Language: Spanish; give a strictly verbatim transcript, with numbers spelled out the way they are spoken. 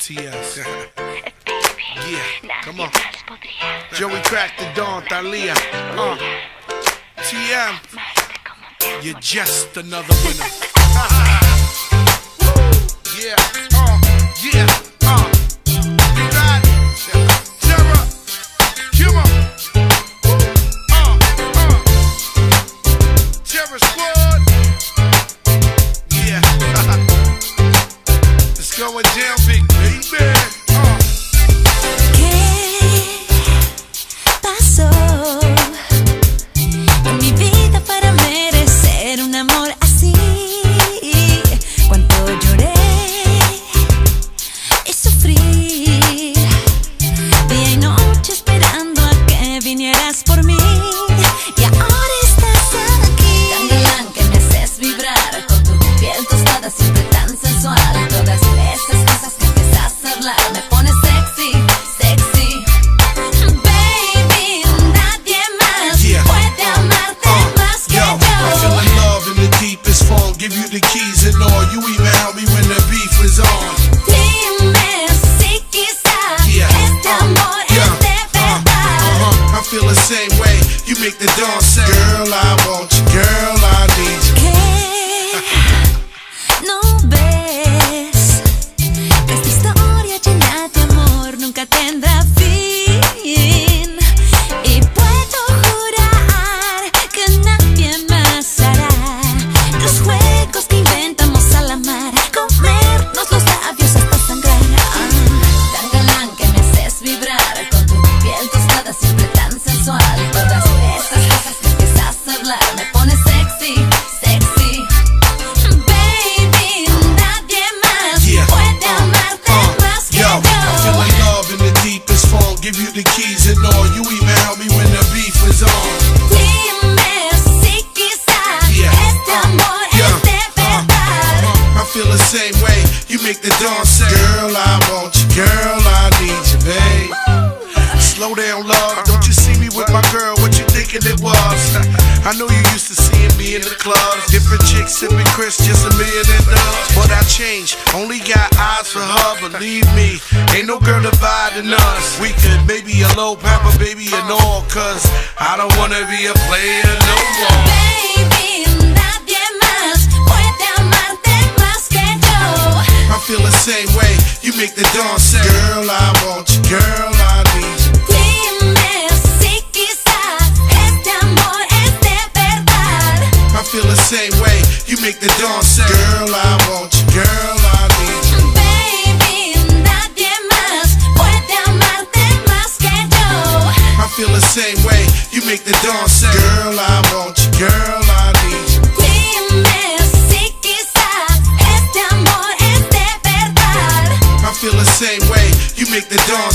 T S. Yeah, come on. Joey cracked the dawn, Thalia. Uh. T M, you're just another winner. Yeah, uh, yeah, uh. You got it. Terror, come on. Uh, uh. Terror Squad. Yeah. It's going down, big baby. Uh. ¿Qué pasó en mi vida para merecer un amor así? Cuánto lloré y sufrí, día y noche esperando a que vinieras por mí. Y ahora estás aquí, tan galán que me haces vibrar con tu piel tostada, siempre tan sensual. Todas esas cosas que empiezas a hablar me pones sexy, sexy. Baby, nadie más Yeah. puede amarte Uh, más que yo, yo. I feel in love in the deepest form. Give you the keys and all. You even help me when the beef is on. Dime si quizás Yeah. este amor Yeah. es de verdad. Uh-huh. I feel the same way. You make the dawn say, girl, I want you. Girl, I need you. ¿Qué no ves? Que esta historia llena de amor nunca tendrá fin. Y puedo jurar que nadie más hará los juegos que inventamos al amar, comernos los labios hasta sangrar. Tan galán que me haces vibrar con tu piel tostada, siempre tan sensual. Todas esas cosas que empiezas a hablar me pones sexy, sexy. Baby, nadie más Yeah. puede Uh, amarte uh, más que yo, I feel yo. in love in the deepest form. Give you the keys and all. You even help me when the beef is on. Dime si quizás Yeah. este Uh, amor yeah. es de verdad. Uh, I feel the same way. You make the dawn say, girl, I want you. Girl, I need you, babe. Slow down, love. Don't you see me with my girl? What you thinking it was? I know you used to seeing me in the clubs. Different chicks sipping Chris, just a million and dubs. But I changed. Only got eyes for her. Believe me, ain't no girl dividing us. We could maybe a low papa, baby, and all. Cause I don't wanna be a player no more. Baby, nadie más puede amarte más que yo. I feel the same way. You make the dawn say, girl, I want you. Girl, I need you. Dime si quizás este amor es de verdad. I feel the same way. You make the dawn say, girl, I want you. Girl, I need you. Baby, nadie más puede amarte más que yo. I feel the same way. You make the dawn say, girl, I want you. Girl, I need you. Dime si quizás este amor es de verdad. I feel the same way. You make the dawn